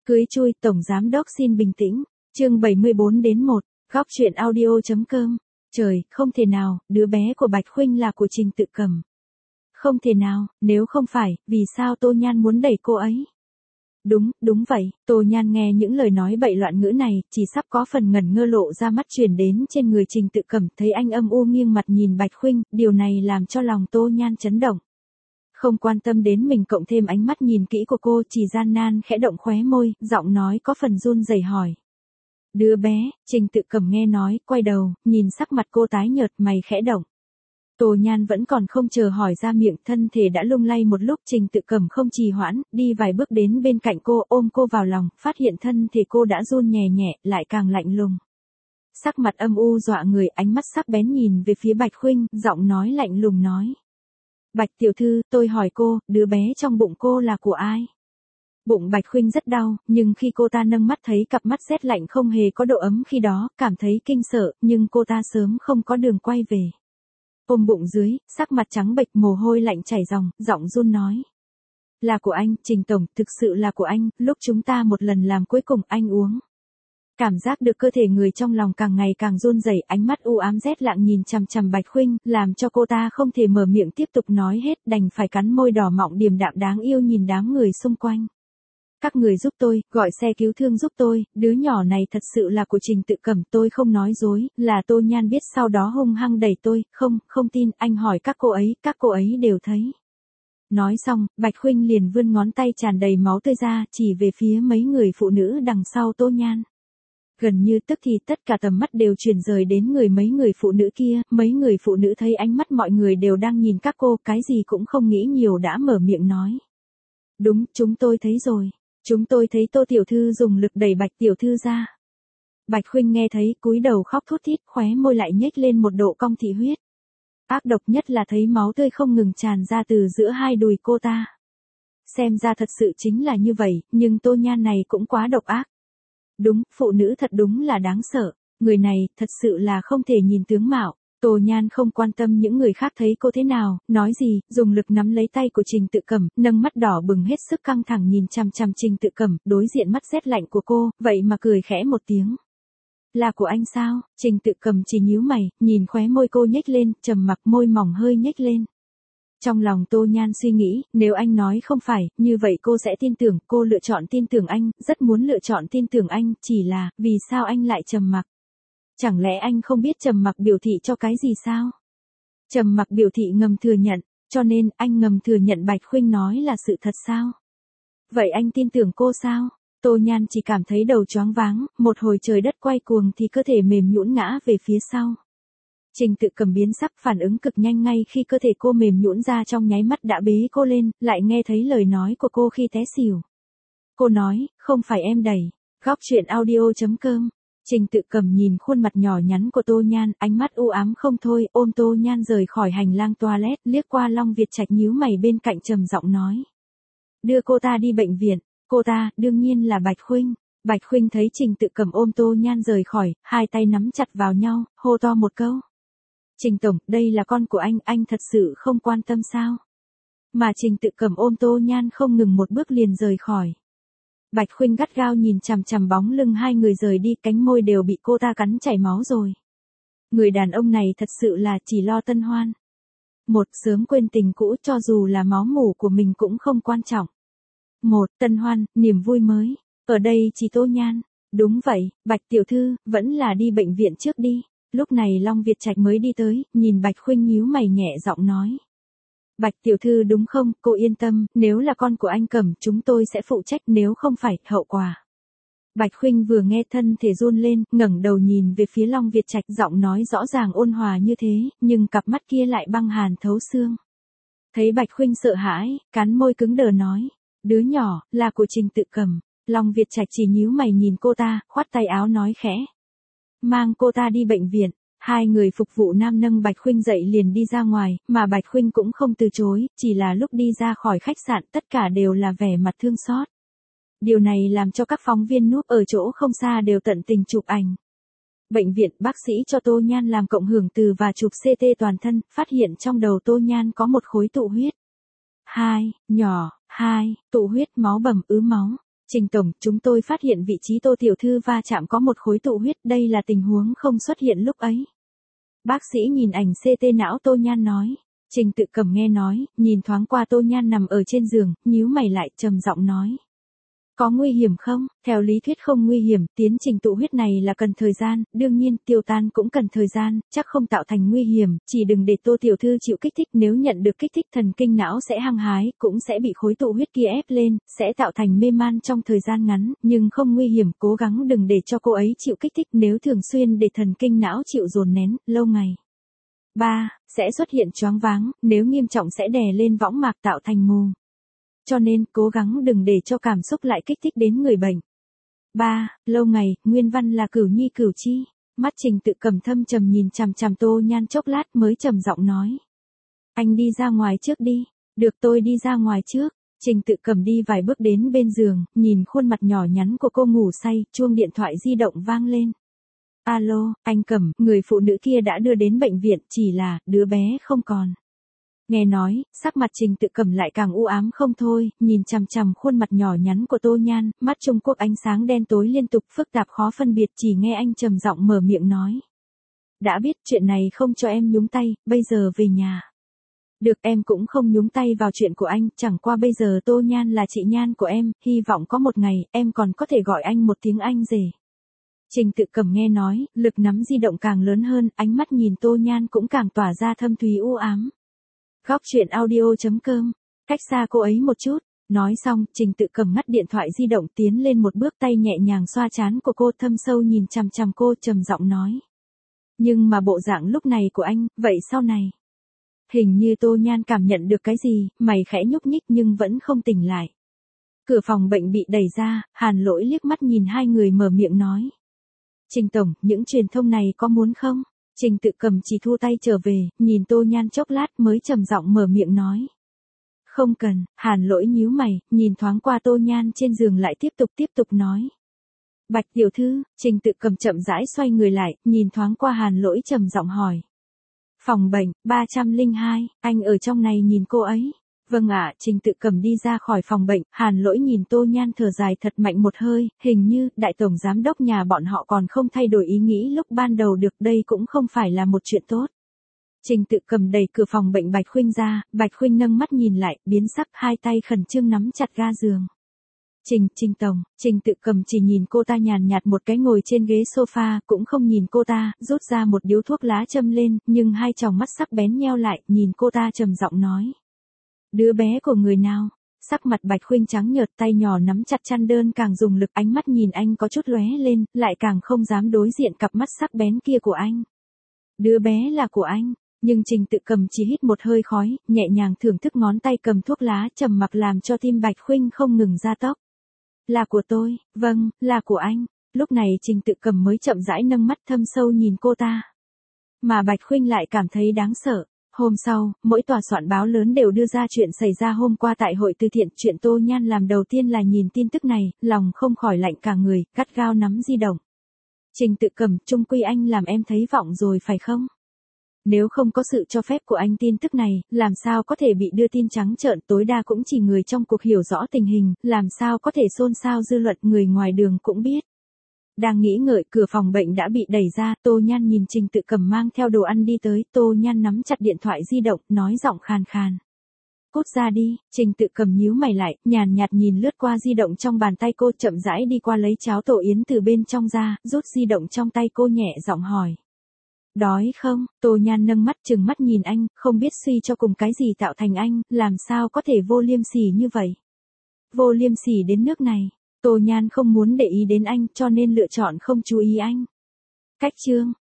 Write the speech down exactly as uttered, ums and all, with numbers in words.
Cưới chui, Tổng Giám Đốc xin bình tĩnh. Chương bảy mươi bốn đến một, góc chuyện audio.com. Trời, không thể nào, đứa bé của Bạch Khuynh là của Trình Tự Cẩm. Không thể nào, nếu không phải, vì sao Tô Nhan muốn đẩy cô ấy? Đúng, đúng vậy, Tô Nhan nghe những lời nói bậy loạn ngữ này, chỉ sắp có phần ngẩn ngơ lộ ra mắt truyền đến trên người Trình Tự Cẩm, thấy anh âm u nghiêng mặt nhìn Bạch Khuynh, điều này làm cho lòng Tô Nhan chấn động. Không quan tâm đến mình cộng thêm ánh mắt nhìn kỹ của cô, chỉ gian nan khẽ động khóe môi, giọng nói có phần run rẩy hỏi. Đứa bé, Trình Tự Cẩm nghe nói, quay đầu, nhìn sắc mặt cô tái nhợt, mày khẽ động. Tô Nhan vẫn còn không chờ hỏi ra miệng, thân thể đã lung lay một lúc, Trình Tự Cẩm không trì hoãn, đi vài bước đến bên cạnh cô, ôm cô vào lòng, phát hiện thân thể cô đã run nhẹ nhẹ, lại càng lạnh lùng. Sắc mặt âm u dọa người, ánh mắt sắc bén nhìn về phía Bạch Khuynh, giọng nói lạnh lùng nói. Bạch tiểu thư, tôi hỏi cô, đứa bé trong bụng cô là của ai? Bụng Bạch Khuynh rất đau, nhưng khi cô ta nâng mắt thấy cặp mắt rét lạnh không hề có độ ấm khi đó, cảm thấy kinh sợ, nhưng cô ta sớm không có đường quay về. Ôm bụng dưới, sắc mặt trắng bệch, mồ hôi lạnh chảy ròng, giọng run nói. Là của anh, Trình Tổng, thực sự là của anh, lúc chúng ta một lần làm cuối cùng anh uống. Cảm giác được cơ thể người trong lòng càng ngày càng run rẩy, ánh mắt u ám rét lặng nhìn chằm chằm Bạch Khuynh, làm cho cô ta không thể mở miệng tiếp tục nói hết, đành phải cắn môi đỏ mọng điềm đạm đáng yêu nhìn đám người xung quanh. Các người giúp tôi, gọi xe cứu thương giúp tôi, đứa nhỏ này thật sự là của Trình Tự Cẩm, tôi không nói dối, là Tô Nhan biết sau đó hung hăng đẩy tôi, không, không tin, anh hỏi các cô ấy, các cô ấy đều thấy. Nói xong, Bạch Khuynh liền vươn ngón tay tràn đầy máu tươi ra, chỉ về phía mấy người phụ nữ đằng sau Tô Nhan. Gần như tức thì tất cả tầm mắt đều chuyển rời đến người mấy người phụ nữ kia, mấy người phụ nữ thấy ánh mắt mọi người đều đang nhìn các cô, cái gì cũng không nghĩ nhiều đã mở miệng nói. Đúng, chúng tôi thấy rồi. Chúng tôi thấy Tô tiểu thư dùng lực đẩy Bạch tiểu thư ra. Bạch Khuynh nghe thấy, cúi đầu khóc thút thít, khóe môi lại nhếch lên một độ cong thị huyết. Ác độc nhất là thấy máu tươi không ngừng tràn ra từ giữa hai đùi cô ta. Xem ra thật sự chính là như vậy, nhưng Tô Nhan này cũng quá độc ác. Đúng, phụ nữ thật đúng là đáng sợ, người này thật sự là không thể nhìn tướng mạo. Tô Nhan không quan tâm những người khác thấy cô thế nào, nói gì, dùng lực nắm lấy tay của Trình Tự Cẩm, nâng mắt đỏ bừng hết sức căng thẳng nhìn chằm chằm Trình Tự Cẩm, đối diện mắt rét lạnh của cô, vậy mà cười khẽ một tiếng. Là của anh sao? Trình Tự Cẩm chỉ nhíu mày, nhìn khóe môi cô nhếch lên, trầm mặc, môi mỏng hơi nhếch lên. Trong lòng Tô Nhan suy nghĩ, nếu anh nói không phải, như vậy cô sẽ tin tưởng, cô lựa chọn tin tưởng anh, rất muốn lựa chọn tin tưởng anh, chỉ là, vì sao anh lại trầm mặc? Chẳng lẽ anh không biết trầm mặc biểu thị cho cái gì sao? Trầm mặc biểu thị ngầm thừa nhận, cho nên anh ngầm thừa nhận Bạch Khuynh nói là sự thật sao? Vậy anh tin tưởng cô sao? Tô Nhan chỉ cảm thấy đầu choáng váng, một hồi trời đất quay cuồng thì cơ thể mềm nhũn ngã về phía sau. Trình Tự Cẩm biến sắc, phản ứng cực nhanh, ngay khi cơ thể cô mềm nhũn ra trong nháy mắt đã bế cô lên, lại nghe thấy lời nói của cô khi té xỉu. Cô nói, không phải em đẩy. Góc chuyện audio.com. Trình Tự Cẩm nhìn khuôn mặt nhỏ nhắn của Tô Nhan, ánh mắt u ám không thôi, ôm Tô Nhan rời khỏi hành lang toilet, liếc qua Long Việt Trạch nhíu mày bên cạnh trầm giọng nói. Đưa cô ta đi bệnh viện. Cô ta, đương nhiên là Bạch Khuynh. Bạch Khuynh thấy Trình Tự Cẩm ôm Tô Nhan rời khỏi, hai tay nắm chặt vào nhau, hô to một câu. Trình Tổng, đây là con của anh, anh thật sự không quan tâm sao? Mà Trình Tự Cẩm ôm Tô Nhan không ngừng một bước liền rời khỏi. Bạch Khuynh gắt gao nhìn chằm chằm bóng lưng hai người rời đi, cánh môi đều bị cô ta cắn chảy máu rồi. Người đàn ông này thật sự là chỉ lo tân hoan. Một, sớm quên tình cũ, cho dù là máu mủ của mình cũng không quan trọng. Một, tân hoan, niềm vui mới. Ở đây chỉ Tô Nhan. Đúng vậy, Bạch tiểu thư, vẫn là đi bệnh viện trước đi. Lúc này Long Việt Trạch mới đi tới, nhìn Bạch Khuynh nhíu mày nhẹ giọng nói. Bạch tiểu thư đúng không, cô yên tâm, nếu là con của anh Cẩm, chúng tôi sẽ phụ trách, nếu không phải, hậu quả. Bạch Khuynh vừa nghe thân thể run lên, ngẩng đầu nhìn về phía Long Việt Trạch, giọng nói rõ ràng ôn hòa như thế, nhưng cặp mắt kia lại băng hàn thấu xương. Thấy Bạch Khuynh sợ hãi, cắn môi cứng đờ nói, đứa nhỏ, là của Trình Tự Cẩm. Long Việt Trạch chỉ nhíu mày nhìn cô ta, khoát tay áo nói khẽ. Mang cô ta đi bệnh viện. Hai người phục vụ nam nâng Bạch Khuynh dậy liền đi ra ngoài, mà Bạch Khuynh cũng không từ chối, chỉ là lúc đi ra khỏi khách sạn tất cả đều là vẻ mặt thương xót. Điều này làm cho các phóng viên núp ở chỗ không xa đều tận tình chụp ảnh. Bệnh viện, bác sĩ cho Tô Nhan làm cộng hưởng từ và chụp xê tê toàn thân, phát hiện trong đầu Tô Nhan có một khối tụ huyết. Hai, nhỏ, hai, tụ huyết, máu bầm, ứ máu. Trình tổng, chúng tôi phát hiện vị trí Tô tiểu thư va chạm có một khối tụ huyết, đây là tình huống không xuất hiện lúc ấy. Bác sĩ nhìn ảnh xê tê não Tô Nhan nói. Trình Tự Cầm nghe nói, nhìn thoáng qua Tô Nhan nằm ở trên giường, nhíu mày lại, trầm giọng nói. Có nguy hiểm không? Theo lý thuyết không nguy hiểm, tiến trình tụ huyết này là cần thời gian, đương nhiên, tiêu tan cũng cần thời gian, chắc không tạo thành nguy hiểm, chỉ đừng để Tô tiểu thư chịu kích thích, nếu nhận được kích thích thần kinh não sẽ hăng hái, cũng sẽ bị khối tụ huyết kia ép lên, sẽ tạo thành mê man trong thời gian ngắn, nhưng không nguy hiểm, cố gắng đừng để cho cô ấy chịu kích thích, nếu thường xuyên để thần kinh não chịu dồn nén, lâu ngày. ba. Sẽ xuất hiện choáng váng, nếu nghiêm trọng sẽ đè lên võng mạc tạo thành mù. Cho nên, cố gắng đừng để cho cảm xúc lại kích thích đến người bệnh. ba. Lâu ngày, nguyên văn là Cửu Nhi Cửu Chi. Mắt Trình Tự Cầm thâm trầm nhìn chằm chằm Tô Nhan chốc lát mới trầm giọng nói. Anh đi ra ngoài trước đi. Được, tôi đi ra ngoài trước. Trình Tự Cầm đi vài bước đến bên giường, nhìn khuôn mặt nhỏ nhắn của cô ngủ say, chuông điện thoại di động vang lên. Alo, anh Cầm, người phụ nữ kia đã đưa đến bệnh viện, chỉ là, đứa bé không còn. Nghe nói, sắc mặt Trình Tự Cầm lại càng u ám không thôi, nhìn chằm chằm khuôn mặt nhỏ nhắn của Tô Nhan, mắt Trung Quốc ánh sáng đen tối liên tục phức tạp khó phân biệt, chỉ nghe anh trầm giọng mở miệng nói. Đã biết chuyện này không cho em nhúng tay, bây giờ về nhà. Được, em cũng không nhúng tay vào chuyện của anh, chẳng qua bây giờ Tô Nhan là chị Nhan của em, hy vọng có một ngày, em còn có thể gọi anh một tiếng anh rể. Trình Tự Cầm nghe nói, lực nắm di động càng lớn hơn, ánh mắt nhìn Tô Nhan cũng càng tỏa ra thâm thúy u ám. Góc truyện audio chấm com, cách xa cô ấy một chút. Nói xong, Trình Tự Cầm ngắt điện thoại di động tiến lên một bước, tay nhẹ nhàng xoa trán của cô, thâm sâu nhìn chằm chằm cô, trầm giọng nói. Nhưng mà bộ dạng lúc này của anh, vậy sau này? Hình như Tô Nhan cảm nhận được cái gì, mày khẽ nhúc nhích nhưng vẫn không tỉnh lại. Cửa phòng bệnh bị đẩy ra, Hàn Lỗi liếc mắt nhìn hai người mở miệng nói. Trình tổng, những truyền thông này có muốn không? Trình Tự Cầm chỉ thu tay trở về, nhìn Tô Nhan chốc lát mới trầm giọng mở miệng nói. Không cần, Hàn Lỗi nhíu mày, nhìn thoáng qua Tô Nhan trên giường lại tiếp tục tiếp tục nói. Bạch tiểu thư, Trình Tự Cầm chậm rãi xoay người lại, nhìn thoáng qua Hàn Lỗi trầm giọng hỏi. Phòng bệnh, ba trăm lẻ hai, anh ở trong này nhìn cô ấy. Vâng ạ, Trình Tự Cầm đi ra khỏi phòng bệnh, Hàn Lỗi nhìn Tô Nhan thở dài thật mạnh một hơi, hình như, đại tổng giám đốc nhà bọn họ còn không thay đổi ý nghĩ lúc ban đầu được, đây cũng không phải là một chuyện tốt. Trình Tự Cầm đẩy cửa phòng bệnh Bạch Khuynh ra, Bạch Khuynh nâng mắt nhìn lại, biến sắc, hai tay khẩn trương nắm chặt ga giường. Trình, Trình tổng, Trình Tự Cầm chỉ nhìn cô ta nhàn nhạt một cái ngồi trên ghế sofa, cũng không nhìn cô ta, rút ra một điếu thuốc lá châm lên, nhưng hai tròng mắt sắc bén nheo lại, nhìn cô ta trầm giọng nói. Đứa bé của người nào? Sắc mặt Bạch Khuynh trắng nhợt, tay nhỏ nắm chặt chăn đơn càng dùng lực, ánh mắt nhìn anh có chút lóe lên, lại càng không dám đối diện cặp mắt sắc bén kia của anh. Đứa bé là của anh, nhưng Trình Tự Cầm chỉ hít một hơi khói, nhẹ nhàng thưởng thức ngón tay cầm thuốc lá, trầm mặc làm cho tim Bạch Khuynh không ngừng gia tốc. Là của tôi, vâng, là của anh. Lúc này Trình Tự Cầm mới chậm rãi nâng mắt thâm sâu nhìn cô ta. Mà Bạch Khuynh lại cảm thấy đáng sợ. Hôm sau, mỗi tòa soạn báo lớn đều đưa ra chuyện xảy ra hôm qua tại hội từ thiện. Chuyện Tô Nhan làm đầu tiên là nhìn tin tức này, lòng không khỏi lạnh cả người, gắt gao nắm di động. Trình Tự Cầm, chung quy anh làm em thấy vọng rồi phải không? Nếu không có sự cho phép của anh tin tức này, làm sao có thể bị đưa tin trắng trợn, tối đa cũng chỉ người trong cuộc hiểu rõ tình hình, làm sao có thể xôn xao dư luận, người ngoài đường cũng biết. Đang nghĩ ngợi, cửa phòng bệnh đã bị đẩy ra, Tô Nhan nhìn Trình Tự Cầm mang theo đồ ăn đi tới, Tô Nhan nắm chặt điện thoại di động, nói giọng khàn khàn. Cút ra đi, Trình Tự Cầm nhíu mày lại, nhàn nhạt nhìn lướt qua di động trong bàn tay cô, chậm rãi đi qua lấy cháo tổ yến từ bên trong ra, rút di động trong tay cô nhẹ giọng hỏi. Đói không? Tô Nhan nâng mắt trừng mắt nhìn anh, không biết suy cho cùng cái gì tạo thành anh, làm sao có thể vô liêm sỉ như vậy? Vô liêm sỉ đến nước này. Tô Nhan không muốn để ý đến anh, cho nên lựa chọn không chú ý anh. Cách chương,